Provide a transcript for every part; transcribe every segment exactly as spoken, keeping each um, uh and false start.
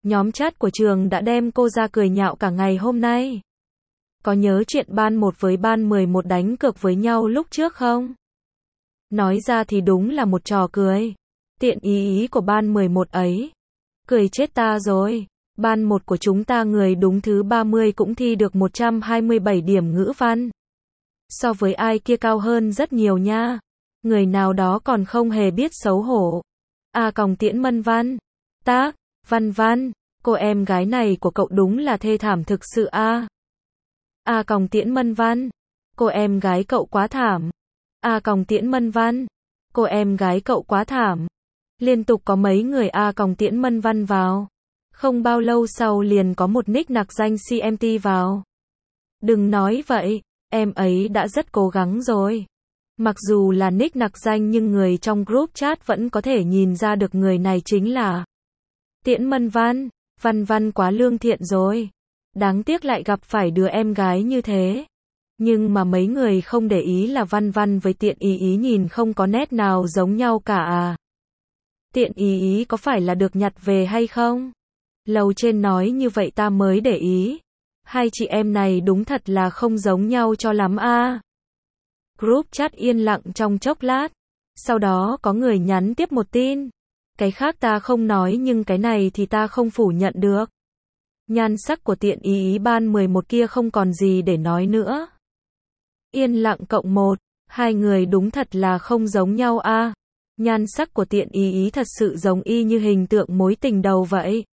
Nhóm chat của trường đã đem cô ra cười nhạo cả ngày hôm nay. Có nhớ chuyện ban một với ban mười một đánh cược với nhau lúc trước không? Nói ra thì đúng là một trò cười. Tiện ý ý của ban mười một ấy. Cười chết ta rồi. Ban một của chúng ta người đúng thứ ba mươi cũng thi được một trăm hai mươi bảy điểm ngữ văn. So với ai kia cao hơn rất nhiều nha. Người nào đó còn không hề biết xấu hổ. A còng Tiễn Mân Văn. Tác, Văn Văn, cô em gái này của cậu đúng là thê thảm thực sự a. A còng Tiễn Mân Văn. Cô em gái cậu quá thảm. A còng Tiễn Mân Văn. Cô em gái cậu quá thảm. Liên tục có mấy người A còng Tiễn Mân Văn vào. Không bao lâu sau liền có một nick nặc danh xê em tê vào. Đừng nói vậy, em ấy đã rất cố gắng rồi. Mặc dù là nick nặc danh nhưng người trong group chat vẫn có thể nhìn ra được người này chính là Tiễn Mân Văn. Văn Văn quá lương thiện rồi. Đáng tiếc lại gặp phải đứa em gái như thế. Nhưng mà mấy người không để ý là Văn Văn với Tiện Ý Ý nhìn không có nét nào giống nhau cả à. Tiện Ý Ý có phải là được nhặt về hay không? Lầu trên nói như vậy ta mới để ý. Hai chị em này đúng thật là không giống nhau cho lắm a. À. Group chat yên lặng trong chốc lát. Sau đó có người nhắn tiếp một tin. Cái khác ta không nói nhưng cái này thì ta không phủ nhận được. Nhan sắc của Tiện Ý Ý ban mười một kia không còn gì để nói nữa. Yên lặng cộng một. Hai người đúng thật là không giống nhau a. À. Nhan sắc của Tiện Ý Ý thật sự giống y như hình tượng mối tình đầu vậy.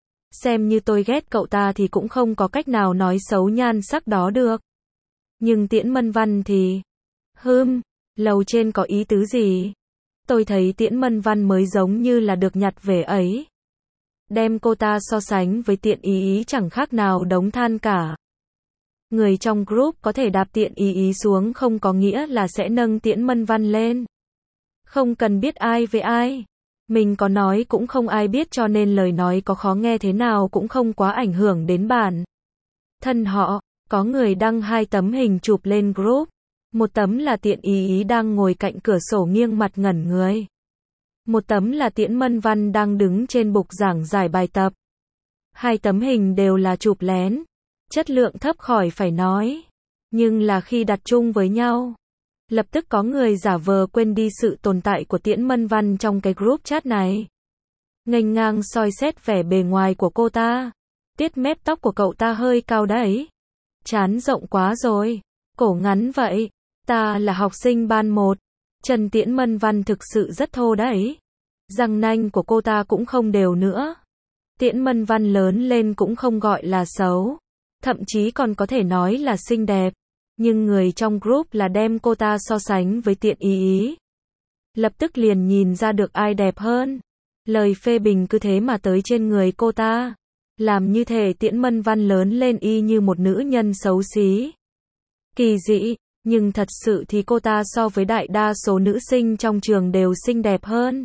Xem như tôi ghét cậu ta thì cũng không có cách nào nói xấu nhan sắc đó được. Nhưng Tiễn Mân Văn thì... Hừm, lầu trên có ý tứ gì? Tôi thấy Tiễn Mân Văn mới giống như là được nhặt về ấy. Đem cô ta so sánh với Tiện Ý Ý chẳng khác nào đống than cả. Người trong group có thể đạp Tiện Ý Ý xuống không có nghĩa là sẽ nâng Tiễn Mân Văn lên. Không cần biết ai với ai. Mình có nói cũng không ai biết cho nên lời nói có khó nghe thế nào cũng không quá ảnh hưởng đến bản thân họ. Có người đăng hai tấm hình chụp lên group. Một tấm là Tiện Ý Ý đang ngồi cạnh cửa sổ nghiêng mặt ngẩn người. Một tấm là Tiễn Mân Văn đang đứng trên bục giảng giải bài tập. Hai tấm hình đều là chụp lén. Chất lượng thấp khỏi phải nói. Nhưng là khi đặt chung với nhau. Lập tức có người giả vờ quên đi sự tồn tại của Tiễn Mân Văn trong cái group chat này. Nghênh ngang soi xét vẻ bề ngoài của cô ta. Tiết mép tóc của cậu ta hơi cao đấy. Trán rộng quá rồi. Cổ ngắn vậy. Ta là học sinh ban một. Chân Tiễn Mân Văn thực sự rất thô đấy. Răng nanh của cô ta cũng không đều nữa. Tiễn Mân Văn lớn lên cũng không gọi là xấu. Thậm chí còn có thể nói là xinh đẹp. Nhưng người trong group là đem cô ta so sánh với Tiện Ý Ý. Lập tức liền nhìn ra được ai đẹp hơn. Lời phê bình cứ thế mà tới trên người cô ta. Làm như thể Tiễn Mân Văn lớn lên y như một nữ nhân xấu xí. Kỳ dị, nhưng thật sự thì cô ta so với đại đa số nữ sinh trong trường đều xinh đẹp hơn.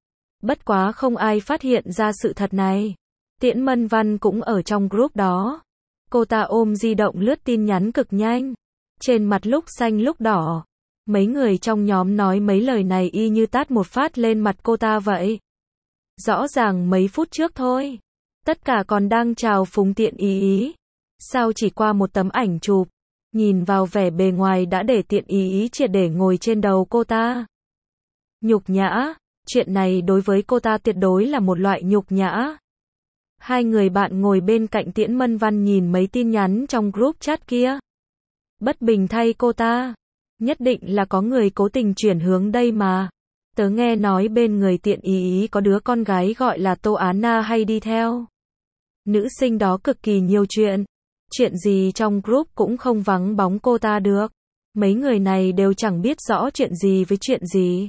Bất quá không ai phát hiện ra sự thật này. Tiễn Mân Văn cũng ở trong group đó. Cô ta ôm di động lướt tin nhắn cực nhanh. Trên mặt lúc xanh lúc đỏ. Mấy người trong nhóm nói mấy lời này y như tát một phát lên mặt cô ta vậy. Rõ ràng mấy phút trước thôi. Tất cả còn đang chào phúng Tiện Ý Ý. Sao chỉ qua một tấm ảnh chụp. Nhìn vào vẻ bề ngoài đã để Tiện Ý Ý triệt để ngồi trên đầu cô ta. Nhục nhã. Chuyện này đối với cô ta tuyệt đối là một loại nhục nhã. Hai người bạn ngồi bên cạnh Tiễn Mân Văn nhìn mấy tin nhắn trong group chat kia. Bất bình thay cô ta. Nhất định là có người cố tình chuyển hướng đây mà. Tớ nghe nói bên người Tiện Ý Ý có đứa con gái gọi là Tô Á Na hay đi theo. Nữ sinh đó cực kỳ nhiều chuyện. Chuyện gì trong group cũng không vắng bóng cô ta được. Mấy người này đều chẳng biết rõ chuyện gì với chuyện gì.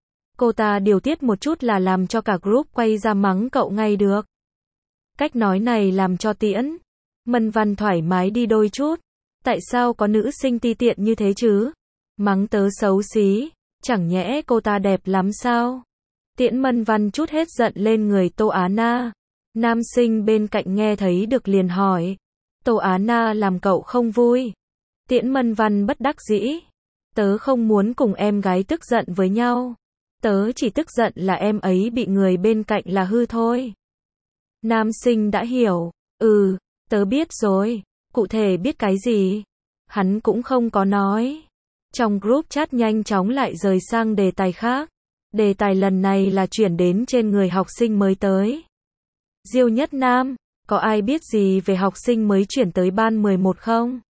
Cô ta điều tiết một chút là làm cho cả group quay ra mắng cậu ngay được. Cách nói này làm cho Tiễn Mân Văn thoải mái đi đôi chút. Tại sao có nữ sinh ti tiện như thế chứ? Mắng tớ xấu xí. Chẳng nhẽ cô ta đẹp lắm sao? Tiễn Mân Văn chút hết giận lên người Tô Á Na. Nam sinh bên cạnh nghe thấy được liền hỏi. Tô Á Na làm cậu không vui. Tiễn Mân Văn bất đắc dĩ. Tớ không muốn cùng em gái tức giận với nhau. Tớ chỉ tức giận là em ấy bị người bên cạnh là hư thôi. Nam sinh đã hiểu. Ừ, tớ biết rồi. Cụ thể biết cái gì? Hắn cũng không có nói. Trong group chat nhanh chóng lại rời sang đề tài khác. Đề tài lần này là chuyển đến trên người học sinh mới tới. Diêu Nhất Nam, có ai biết gì về học sinh mới chuyển tới ban mười một không?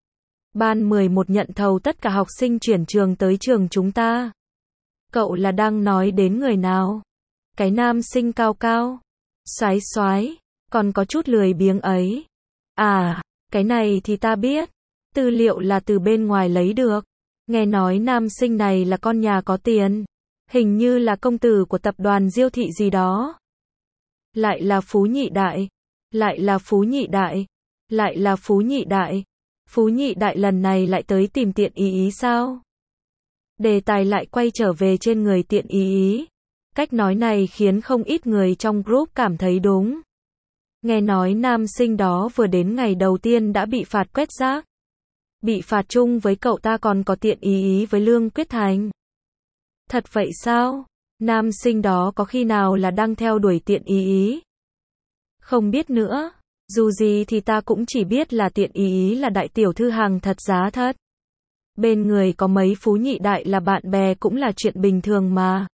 Ban mười một nhận thầu tất cả học sinh chuyển trường tới trường chúng ta. Cậu là đang nói đến người nào? Cái nam sinh cao cao, xoái xoái, còn có chút lười biếng ấy. À, cái này thì ta biết. Tư liệu là từ bên ngoài lấy được. Nghe nói nam sinh này là con nhà có tiền. Hình như là công tử của tập đoàn Diêu thị gì đó. Lại là Phú Nhị Đại. Lại là Phú Nhị Đại. Lại là Phú Nhị Đại. Phú Nhị Đại lần này lại tới tìm Tiện Ý Ý sao? Đề tài lại quay trở về trên người Tiện Ý Ý. Cách nói này khiến không ít người trong group cảm thấy đúng. Nghe nói nam sinh đó vừa đến ngày đầu tiên đã bị phạt quét rác. Bị phạt chung với cậu ta còn có Tiện Ý Ý với Lương Quyết Thành. Thật vậy sao? Nam sinh đó có khi nào là đang theo đuổi Tiện Ý Ý? Không biết nữa. Dù gì thì ta cũng chỉ biết là Tiện Ý Ý là đại tiểu thư hàng thật giá thật. Bên người có mấy Phú Nhị Đại là bạn bè cũng là chuyện bình thường mà.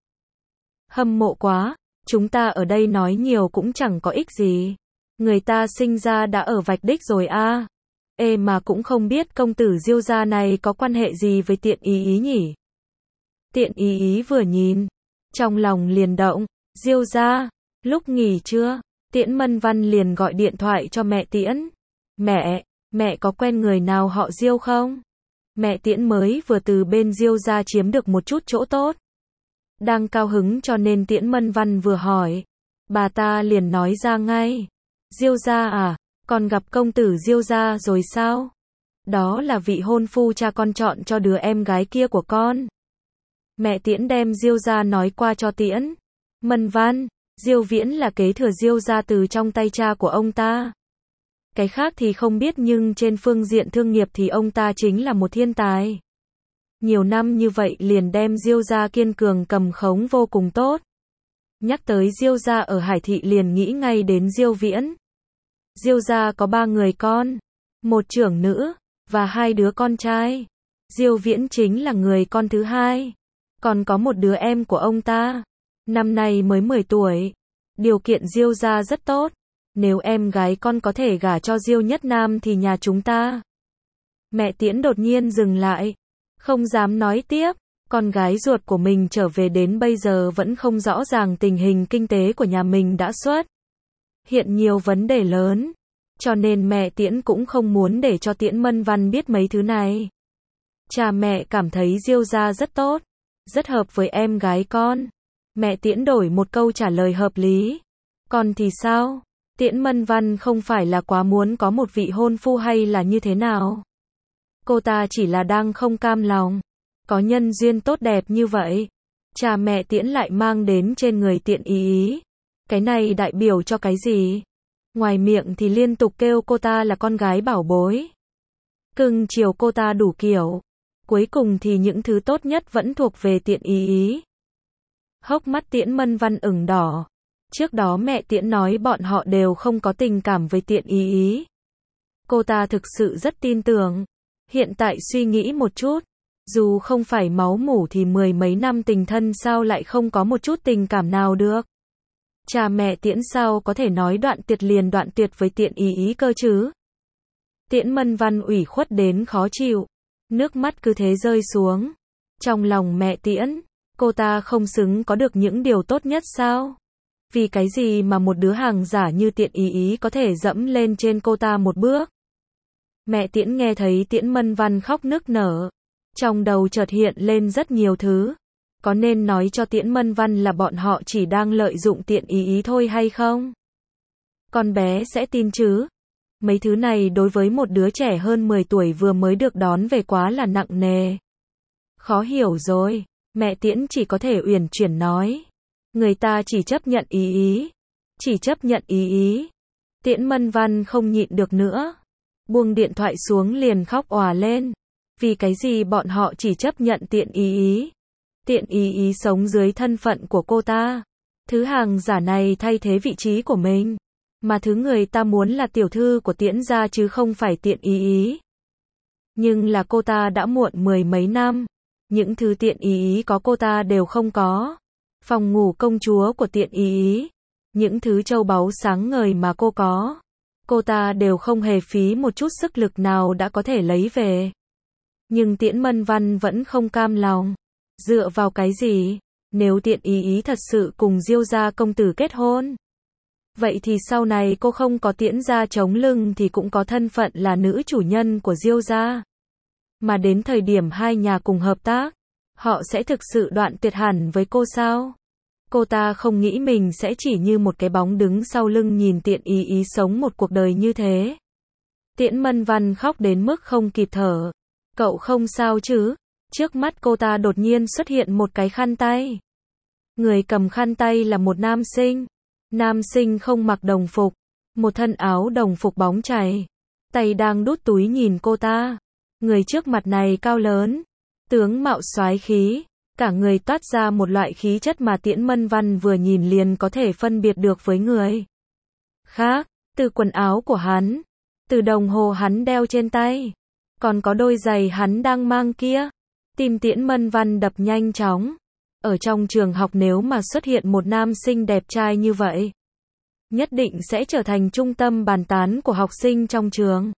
Hâm mộ quá, chúng ta ở đây nói nhiều cũng chẳng có ích gì. Người ta sinh ra đã ở vạch đích rồi a. À. Ê mà cũng không biết công tử Diêu gia này có quan hệ gì với Tiện Ý Ý nhỉ? Tiện Ý Ý vừa nhìn, trong lòng liền động, Diêu gia, lúc nghỉ trưa, Tiễn Mân Văn liền gọi điện thoại cho mẹ Tiễn. Mẹ, mẹ có quen người nào họ Diêu không? Mẹ Tiễn mới vừa từ bên Diêu gia chiếm được một chút chỗ tốt. Đang cao hứng cho nên Tiễn Mân Văn vừa hỏi. Bà ta liền nói ra ngay. Diêu gia à, con gặp công tử Diêu gia rồi sao? Đó là vị hôn phu cha con chọn cho đứa em gái kia của con. Mẹ Tiễn đem Diêu gia nói qua cho Tiễn Mân Văn. Diêu Viễn là kế thừa Diêu gia từ trong tay cha của ông ta. Cái khác thì không biết nhưng trên phương diện thương nghiệp thì ông ta chính là một thiên tài. Nhiều năm như vậy liền đem Diêu gia kiên cường cầm khống vô cùng tốt. Nhắc tới Diêu gia ở Hải Thị liền nghĩ ngay đến Diêu Viễn. Diêu gia có ba người con, một trưởng nữ, và hai đứa con trai. Diêu Viễn chính là người con thứ hai. Còn có một đứa em của ông ta. Năm nay mới mười tuổi. Điều kiện Diêu gia rất tốt. Nếu em gái con có thể gả cho Diêu Nhất Nam thì nhà chúng ta. Mẹ Tiễn đột nhiên dừng lại. Không dám nói tiếp. Con gái ruột của mình trở về đến bây giờ vẫn không rõ ràng tình hình kinh tế của nhà mình đã xuất hiện nhiều vấn đề lớn. Cho nên mẹ Tiễn cũng không muốn để cho Tiễn Mân Văn biết mấy thứ này. Cha mẹ cảm thấy Diêu gia rất tốt. Rất hợp với em gái con. Mẹ Tiễn đổi một câu trả lời hợp lý. Con thì sao? Tiễn Mân Văn không phải là quá muốn có một vị hôn phu hay là như thế nào? Cô ta chỉ là đang không cam lòng. Có nhân duyên tốt đẹp như vậy. Cha mẹ Tiễn lại mang đến trên người Tiện Ý Ý. Cái này đại biểu cho cái gì? Ngoài miệng thì liên tục kêu cô ta là con gái bảo bối. Cưng chiều cô ta đủ kiểu. Cuối cùng thì những thứ tốt nhất vẫn thuộc về Tiện Ý Ý. Hốc mắt Tiễn Mân Văn ửng đỏ. Trước đó mẹ Tiễn nói bọn họ đều không có tình cảm với Tiện Ý Ý. Cô ta thực sự rất tin tưởng. Hiện tại suy nghĩ một chút. Dù không phải máu mủ thì mười mấy năm tình thân sao lại không có một chút tình cảm nào được. Cha mẹ Tiễn sao có thể nói đoạn tuyệt liền đoạn tuyệt với Tiện Ý Ý cơ chứ? Tiễn Mân Văn ủy khuất đến khó chịu. Nước mắt cứ thế rơi xuống. Trong lòng mẹ Tiễn, cô ta không xứng có được những điều tốt nhất sao? Vì cái gì mà một đứa hàng giả như Tiện Ý Ý có thể dẫm lên trên cô ta một bước? Mẹ Tiễn nghe thấy Tiễn Mân Văn khóc nức nở. Trong đầu chợt hiện lên rất nhiều thứ. Có nên nói cho Tiễn Mân Văn là bọn họ chỉ đang lợi dụng Tiện Ý Ý thôi hay không? Con bé sẽ tin chứ? Mấy thứ này đối với một đứa trẻ hơn mười tuổi vừa mới được đón về quá là nặng nề. Khó hiểu rồi. Mẹ Tiễn chỉ có thể uyển chuyển nói. Người ta chỉ chấp nhận Ý Ý. Chỉ chấp nhận Ý Ý. Tiễn Mân Văn không nhịn được nữa. Buông điện thoại xuống liền khóc òa lên. Vì cái gì bọn họ chỉ chấp nhận Tiện Ý Ý? Tiện Ý Ý sống dưới thân phận của cô ta. Thứ hàng giả này thay thế vị trí của mình. Mà thứ người ta muốn là tiểu thư của Tiễn gia chứ không phải Tiện Ý Ý. Nhưng là cô ta đã muộn mười mấy năm. Những thứ Tiện Ý Ý có cô ta đều không có. Phòng ngủ công chúa của Tiện Ý Ý. Những thứ châu báu sáng ngời mà cô có. Cô ta đều không hề phí một chút sức lực nào đã có thể lấy về. Nhưng Tiễn Mân Văn vẫn không cam lòng. Dựa vào cái gì? Nếu Tiện Ý Ý thật sự cùng Diêu gia công tử kết hôn, vậy thì sau này cô không có Tiễn gia chống lưng thì cũng có thân phận là nữ chủ nhân của Diêu gia. Mà đến thời điểm hai nhà cùng hợp tác, họ sẽ thực sự đoạn tuyệt hẳn với cô sao? Cô ta không nghĩ mình sẽ chỉ như một cái bóng đứng sau lưng nhìn Tiện Ý Ý sống một cuộc đời như thế. Tiễn Mân Văn khóc đến mức không kịp thở. Cậu không sao chứ? Trước mắt cô ta đột nhiên xuất hiện một cái khăn tay. Người cầm khăn tay là một nam sinh. Nam sinh không mặc đồng phục. Một thân áo đồng phục bóng chảy. Tay đang đút túi nhìn cô ta. Người trước mặt này cao lớn. Tướng mạo soái khí. Cả người toát ra một loại khí chất mà Tiễn Mân Văn vừa nhìn liền có thể phân biệt được với người khác. Từ quần áo của hắn. Từ đồng hồ hắn đeo trên tay. Còn có đôi giày hắn đang mang kia. Tim Tiễn Mân Văn đập nhanh chóng. Ở trong trường học nếu mà xuất hiện một nam sinh đẹp trai như vậy, nhất định sẽ trở thành trung tâm bàn tán của học sinh trong trường.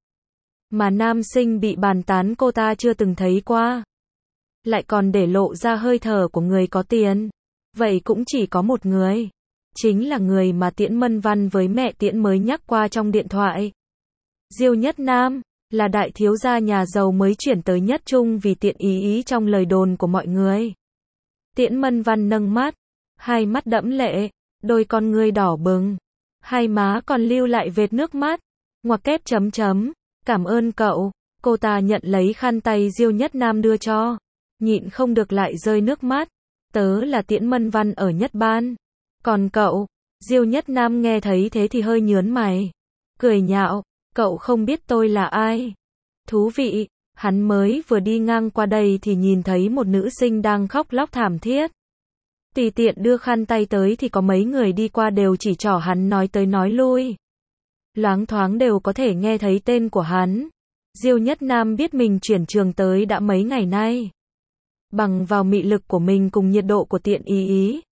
Mà nam sinh bị bàn tán cô ta chưa từng thấy qua. Lại còn để lộ ra hơi thở của người có tiền. Vậy cũng chỉ có một người. Chính là người mà Tiễn Mân Văn với mẹ Tiễn mới nhắc qua trong điện thoại. Diêu Nhất Nam. Là đại thiếu gia nhà giàu mới chuyển tới Nhất Trung vì Tiện Ý Ý trong lời đồn của mọi người. Tiễn Mân Văn nâng mắt. Hai mắt đẫm lệ. Đôi con ngươi đỏ bừng. Hai má còn lưu lại vệt nước mắt. Ngoặc kép chấm chấm. Cảm ơn cậu. Cô ta nhận lấy khăn tay Diêu Nhất Nam đưa cho. Nhịn không được lại rơi nước mắt. Tớ là Tiễn Mân Văn ở Nhất Ban. Còn cậu? Diêu Nhất Nam nghe thấy thế thì hơi nhớn mày. Cười nhạo. Cậu không biết tôi là ai? Thú vị, hắn mới vừa đi ngang qua đây thì nhìn thấy một nữ sinh đang khóc lóc thảm thiết. Tùy tiện đưa khăn tay tới thì có mấy người đi qua đều chỉ trỏ hắn nói tới nói lui. Loáng thoáng đều có thể nghe thấy tên của hắn. Diêu Nhất Nam biết mình chuyển trường tới đã mấy ngày nay. Bằng vào mị lực của mình cùng nhiệt độ của Tiện Ý Ý.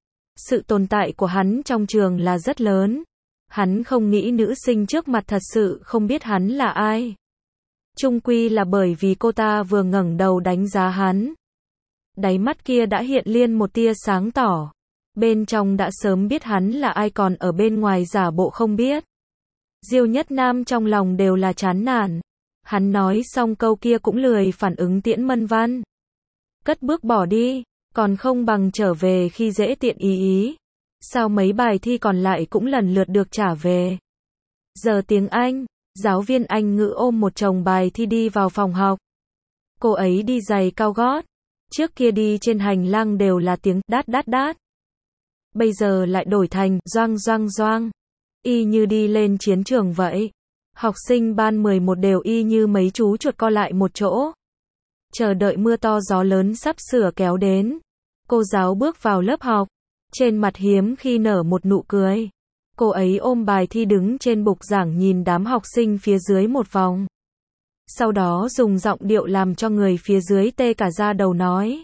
Sự tồn tại của hắn trong trường là rất lớn. Hắn không nghĩ nữ sinh trước mặt thật sự không biết hắn là ai. Chung quy là bởi vì cô ta vừa ngẩng đầu đánh giá hắn. Đáy mắt kia đã hiện lên một tia sáng tỏ. Bên trong đã sớm biết hắn là ai còn ở bên ngoài giả bộ không biết. Diêu Nhất Nam trong lòng đều là chán nản. Hắn nói xong câu kia cũng lười phản ứng Tiễn Mân Văn. Cất bước bỏ đi, còn không bằng trở về khi dễ Tiện Ý Ý. Sao mấy bài thi còn lại cũng lần lượt được trả về. Giờ tiếng Anh, giáo viên Anh ngữ ôm một chồng bài thi đi vào phòng học. Cô ấy đi giày cao gót. Trước kia đi trên hành lang đều là tiếng đát đát đát. Bây giờ lại đổi thành doang doang doang. Y như đi lên chiến trường vậy. Học sinh ban mười một đều y như mấy chú chuột co lại một chỗ. Chờ đợi mưa to gió lớn sắp sửa kéo đến. Cô giáo bước vào lớp học. Trên mặt hiếm khi nở một nụ cười. Cô ấy ôm bài thi đứng trên bục giảng nhìn đám học sinh phía dưới một vòng. Sau đó dùng giọng điệu làm cho người phía dưới tê cả da đầu nói.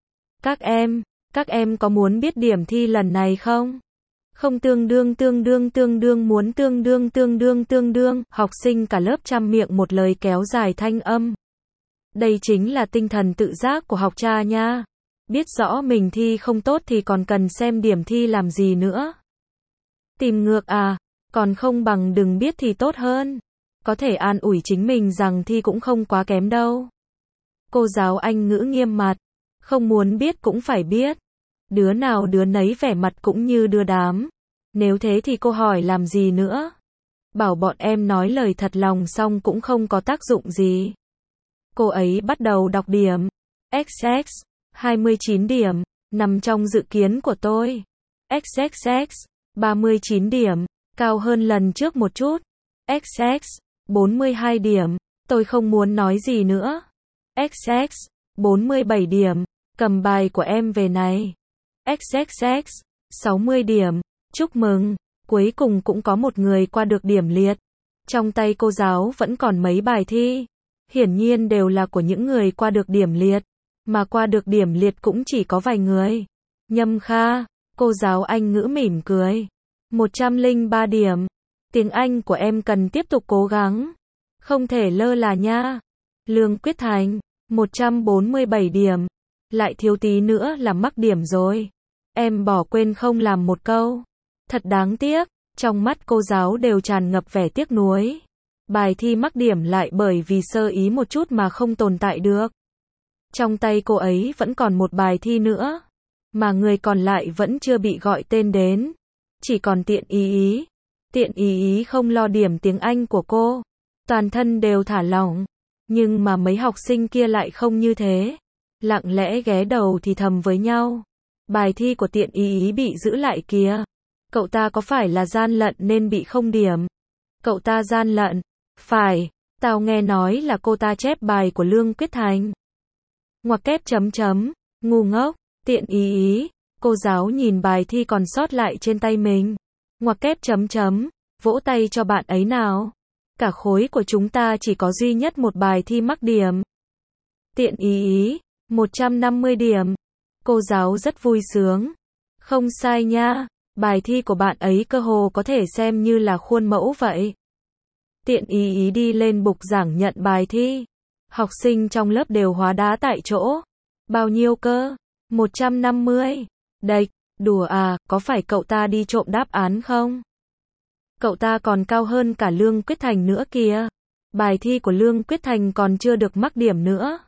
Các em, các em có muốn biết điểm thi lần này không? Không tương đương tương đương tương đương muốn tương đương tương đương tương đương. Học sinh cả lớp trăm miệng một lời kéo dài thanh âm. Đây chính là tinh thần tự giác của học trò nha. Biết rõ mình thi không tốt thì còn cần xem điểm thi làm gì nữa. Tìm ngược à, còn không bằng đừng biết thì tốt hơn. Có thể an ủi chính mình rằng thi cũng không quá kém đâu. Cô giáo Anh ngữ nghiêm mặt. Không muốn biết cũng phải biết. Đứa nào đứa nấy vẻ mặt cũng như đưa đám. Nếu thế thì cô hỏi làm gì nữa? Bảo bọn em nói lời thật lòng xong cũng không có tác dụng gì. Cô ấy bắt đầu đọc điểm. ích ích, hai mươi chín điểm, nằm trong dự kiến của tôi. ích ích ích, ba mươi chín điểm, cao hơn lần trước một chút. ích ích, bốn mươi hai điểm, tôi không muốn nói gì nữa. ích ích, bốn mươi bảy điểm, cầm bài của em về này. ích ích ích, sáu mươi điểm, chúc mừng, Cuối cùng cũng có một người qua được điểm liệt. Trong tay cô giáo vẫn còn mấy bài thi. Hiển nhiên đều là của những người qua được điểm liệt. Mà qua được điểm liệt cũng chỉ có vài người. Nhâm Kha, cô giáo Anh ngữ mỉm cười. một trăm lẻ ba điểm. Tiếng Anh của em cần tiếp tục cố gắng. Không thể lơ là nha. Lương Quyết Thành, một trăm bốn mươi bảy điểm. Lại thiếu tí nữa là mắc điểm rồi. Em bỏ quên không làm một câu. Thật đáng tiếc. Trong mắt cô giáo đều tràn ngập vẻ tiếc nuối. Bài thi mắc điểm lại bởi vì sơ ý một chút mà không tồn tại được. Trong tay cô ấy vẫn còn một bài thi nữa. Mà người còn lại vẫn chưa bị gọi tên đến. Chỉ còn Tiện Ý Ý. Tiện Ý Ý không lo điểm tiếng Anh của cô. Toàn thân đều thả lỏng. Nhưng mà mấy học sinh kia lại không như thế. Lặng lẽ ghé đầu thì thầm với nhau. Bài thi của Tiện Ý Ý bị giữ lại kìa. Cậu ta có phải là gian lận nên bị không điểm? Cậu ta gian lận? Phải, tao nghe nói là cô ta chép bài của Lương Quyết Thành. Ngoặc kép chấm chấm, ngu ngốc, Tiện Ý Ý. Cô giáo nhìn bài thi còn sót lại trên tay mình. Ngoặc kép chấm chấm, vỗ tay cho bạn ấy nào. Cả khối của chúng ta chỉ có duy nhất một bài thi mắc điểm. Tiện Ý Ý, một trăm năm mươi điểm. Cô giáo rất vui sướng. Không sai nha, bài thi của bạn ấy cơ hồ có thể xem như là khuôn mẫu vậy. Tiện Ý Ý đi lên bục giảng nhận bài thi. Học sinh trong lớp đều hóa đá tại chỗ. Bao nhiêu cơ? một trăm năm mươi. Đệch, đùa à, có phải cậu ta đi trộm đáp án không? Cậu ta còn cao hơn cả Lương Quyết Thành nữa kìa. Bài thi của Lương Quyết Thành còn chưa được mắc điểm nữa.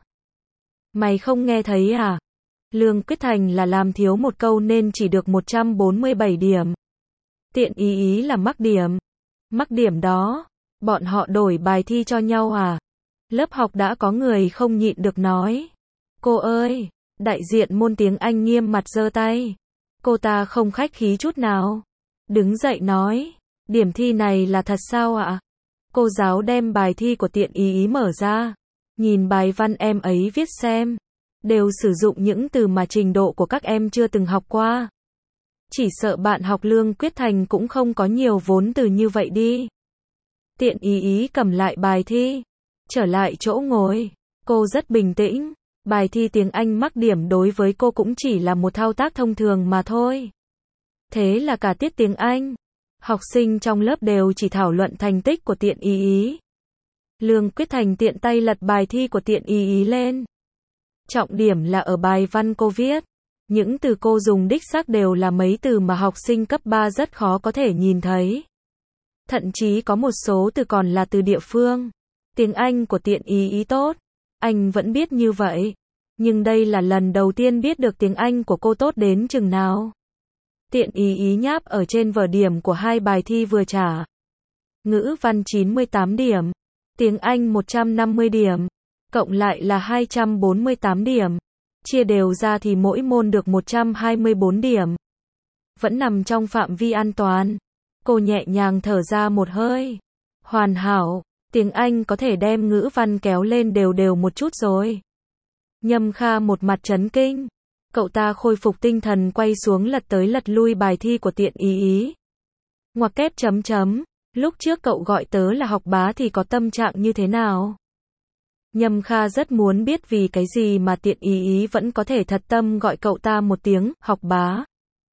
Mày không nghe thấy à? Lương Quyết Thành là làm thiếu một câu nên chỉ được một trăm bốn mươi bảy điểm. Tiện Ý Ý là mắc điểm. Mắc điểm đó, bọn họ đổi bài thi cho nhau à? Lớp học đã có người không nhịn được nói. Cô ơi, đại diện môn tiếng Anh nghiêm mặt giơ tay. Cô ta không khách khí chút nào. Đứng dậy nói, điểm thi này là thật sao ạ? Cô giáo đem bài thi của Tiện Ý Ý mở ra. Nhìn bài văn em ấy viết xem. Đều sử dụng những từ mà trình độ của các em chưa từng học qua. Chỉ sợ bạn học Lương Quyết Thành cũng không có nhiều vốn từ như vậy đi. Tiện Ý Ý cầm lại bài thi. Trở lại chỗ ngồi. Cô rất bình tĩnh. Bài thi tiếng Anh mắc điểm đối với cô cũng chỉ là một thao tác thông thường mà thôi. Thế là cả tiết tiếng Anh, học sinh trong lớp đều chỉ thảo luận thành tích của Tiện Ý Ý. Lương Quyết Thành tiện tay lật bài thi của Tiện Ý Ý lên. Trọng điểm là ở bài văn cô viết. Những từ cô dùng đích xác đều là mấy từ mà học sinh cấp ba rất khó có thể nhìn thấy. Thậm chí có một số từ còn là từ địa phương. Tiếng Anh của Tiện Ý Ý tốt. Anh vẫn biết như vậy. Nhưng đây là lần đầu tiên biết được tiếng Anh của cô tốt đến chừng nào. Tiện Ý Ý nháp ở trên vở điểm của hai bài thi vừa trả. Ngữ văn chín mươi tám điểm. Tiếng Anh một trăm năm mươi điểm. Cộng lại là hai trăm bốn mươi tám điểm. Chia đều ra thì mỗi môn được một trăm hai mươi bốn điểm. Vẫn nằm trong phạm vi an toàn. Cô nhẹ nhàng thở ra một hơi. Hoàn hảo. Tiếng Anh có thể đem ngữ văn kéo lên đều đều một chút rồi. Nhâm Kha một mặt chấn kinh. Cậu ta khôi phục tinh thần quay xuống lật tới lật lui bài thi của Tiện Ý Ý. Ngoặc kép chấm chấm. Lúc trước cậu gọi tớ là học bá thì có tâm trạng như thế nào? Nhâm Kha rất muốn biết vì cái gì mà Tiện Ý Ý vẫn có thể thật tâm gọi cậu ta một tiếng, học bá.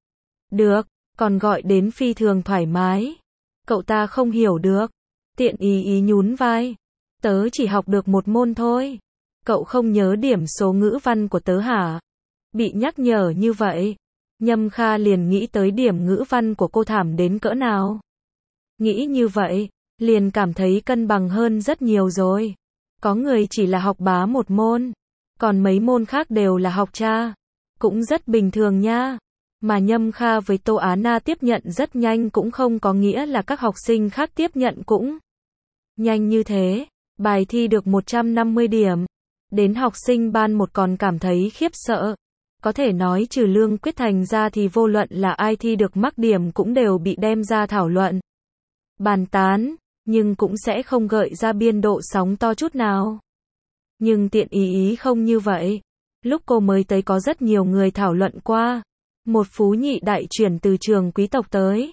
Được, còn gọi đến phi thường thoải mái. Cậu ta không hiểu được. Tiện Ý Ý nhún vai. Tớ chỉ học được một môn thôi. Cậu không nhớ điểm số ngữ văn của tớ hả? Bị nhắc nhở như vậy. Nhâm Kha liền nghĩ tới điểm ngữ văn của cô thảm đến cỡ nào. Nghĩ như vậy, liền cảm thấy cân bằng hơn rất nhiều rồi. Có người chỉ là học bá một môn, còn mấy môn khác đều là học cha. Cũng rất bình thường nha. Mà Nhâm Kha với Tô Á Na tiếp nhận rất nhanh cũng không có nghĩa là các học sinh khác tiếp nhận cũng nhanh như thế. Bài thi được một trăm năm mươi điểm. Đến học sinh ban một còn cảm thấy khiếp sợ. Có thể nói trừ Lương Quyết Thành ra thì vô luận là ai thi được mắc điểm cũng đều bị đem ra thảo luận, bàn tán, nhưng cũng sẽ không gợi ra biên độ sóng to chút nào. Nhưng Tiện Ý Ý không như vậy. Lúc cô mới tới có rất nhiều người thảo luận qua. Một phú nhị đại chuyển từ trường quý tộc tới.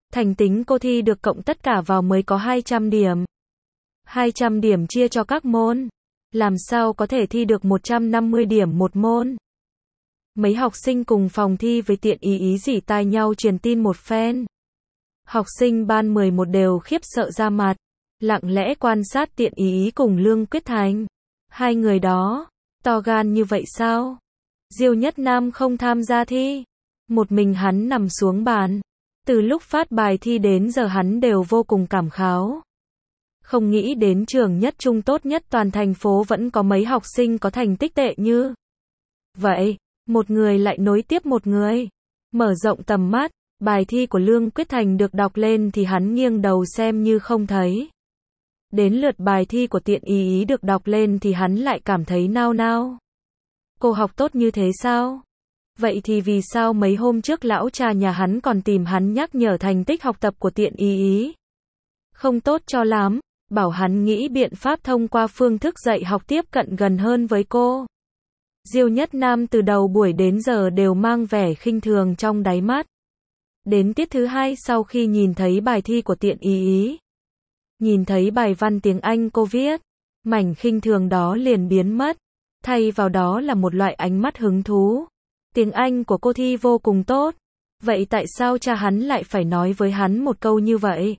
Thành tính cô thi được cộng tất cả vào mới có hai trăm điểm. hai trăm điểm chia cho các môn. Làm sao có thể thi được một trăm năm mươi điểm một môn? Mấy học sinh cùng phòng thi với Tiện Ý Ý rỉ tai nhau truyền tin một phen. Học sinh ban mười một đều khiếp sợ ra mặt, lặng lẽ quan sát Tiện Ý Ý cùng Lương Quyết Thành. Hai người đó, to gan như vậy sao? Diêu Nhất Nam không tham gia thi. Một mình hắn nằm xuống bàn. Từ lúc phát bài thi đến giờ hắn đều vô cùng cảm khái. Không nghĩ đến trường nhất trung tốt nhất toàn thành phố vẫn có mấy học sinh có thành tích tệ như vậy. Một người lại nối tiếp một người. Mở rộng tầm mắt, bài thi của Lương Quyết Thành được đọc lên thì hắn nghiêng đầu xem như không thấy. Đến lượt bài thi của Tiện Ý Ý được đọc lên thì hắn lại cảm thấy nao nao. Cô học tốt như thế sao? Vậy thì vì sao mấy hôm trước lão cha nhà hắn còn tìm hắn nhắc nhở thành tích học tập của Tiện Ý Ý? Không tốt cho lắm, bảo hắn nghĩ biện pháp thông qua phương thức dạy học tiếp cận gần hơn với cô. Diêu Nhất Nam từ đầu buổi đến giờ đều mang vẻ khinh thường trong đáy mắt. Đến tiết thứ hai sau khi nhìn thấy bài thi của Tiện Ý Ý, nhìn thấy bài văn tiếng Anh cô viết, mảnh khinh thường đó liền biến mất, thay vào đó là một loại ánh mắt hứng thú. Tiếng Anh của cô thi vô cùng tốt, vậy tại sao cha hắn lại phải nói với hắn một câu như vậy?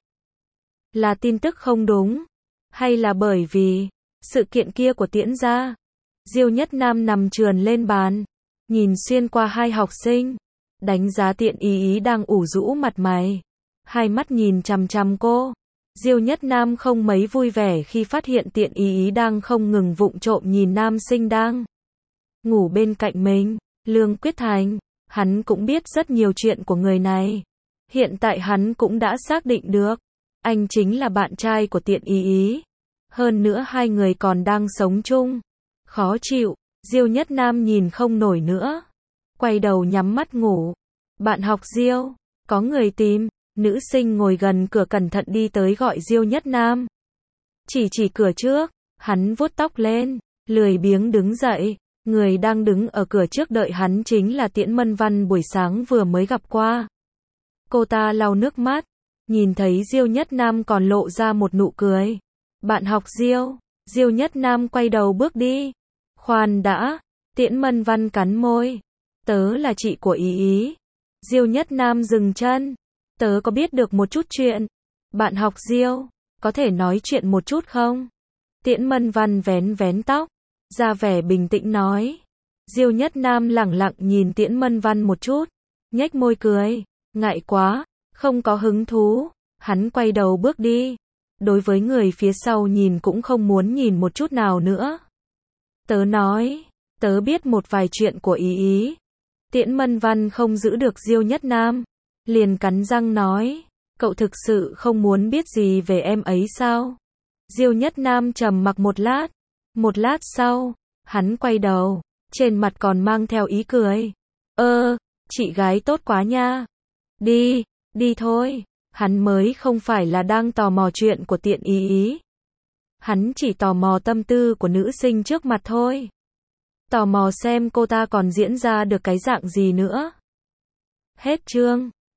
Là tin tức không đúng, hay là bởi vì sự kiện kia của Tiễn gia? Diêu Nhất Nam nằm trườn lên bàn, nhìn xuyên qua hai học sinh, đánh giá Tiện Ý Ý đang ủ rũ mặt mày, hai mắt nhìn chằm chằm cô. Diêu Nhất Nam không mấy vui vẻ khi phát hiện Tiện Ý Ý đang không ngừng vụng trộm nhìn nam sinh đang ngủ bên cạnh mình. Lương Quyết Thành, hắn cũng biết rất nhiều chuyện của người này. Hiện tại hắn cũng đã xác định được, anh chính là bạn trai của Tiện Ý Ý. Hơn nữa hai người còn đang sống chung. Khó chịu, Diêu Nhất Nam nhìn không nổi nữa. Quay đầu nhắm mắt ngủ. Bạn học Diêu, có người tìm. Nữ sinh ngồi gần cửa cẩn thận đi tới gọi Diêu Nhất Nam. Chỉ chỉ cửa trước, hắn vuốt tóc lên, lười biếng đứng dậy. Người đang đứng ở cửa trước đợi hắn chính là Tiễn Mân Văn buổi sáng vừa mới gặp qua. Cô ta lau nước mắt, nhìn thấy Diêu Nhất Nam còn lộ ra một nụ cười. Bạn học Diêu, Diêu Nhất Nam quay đầu bước đi. Khoan đã, Tiễn Mân Văn cắn môi. Tớ là chị của Ý Ý. Diêu Nhất Nam dừng chân. Tớ có biết được một chút chuyện. Bạn học Diêu, có thể nói chuyện một chút không? Tiễn Mân Văn vén vén tóc, ra vẻ bình tĩnh nói. Diêu Nhất Nam lẳng lặng nhìn Tiễn Mân Văn một chút, nhếch môi cười, ngại quá, không có hứng thú. Hắn quay đầu bước đi. Đối với người phía sau nhìn cũng không muốn nhìn một chút nào nữa. Tớ nói, tớ biết một vài chuyện của Ý Ý. Tiễn Mân Văn không giữ được Diêu Nhất Nam, liền cắn răng nói, cậu thực sự không muốn biết gì về em ấy sao? Diêu Nhất Nam trầm mặc một lát. Một lát sau, hắn quay đầu, trên mặt còn mang theo ý cười. Ơ, chị gái tốt quá nha. Đi, đi thôi. Hắn mới không phải là đang tò mò chuyện của Tiện Ý Ý. Hắn chỉ tò mò tâm tư của nữ sinh trước mặt thôi. Tò mò xem cô ta còn diễn ra được cái dạng gì nữa. Hết chương.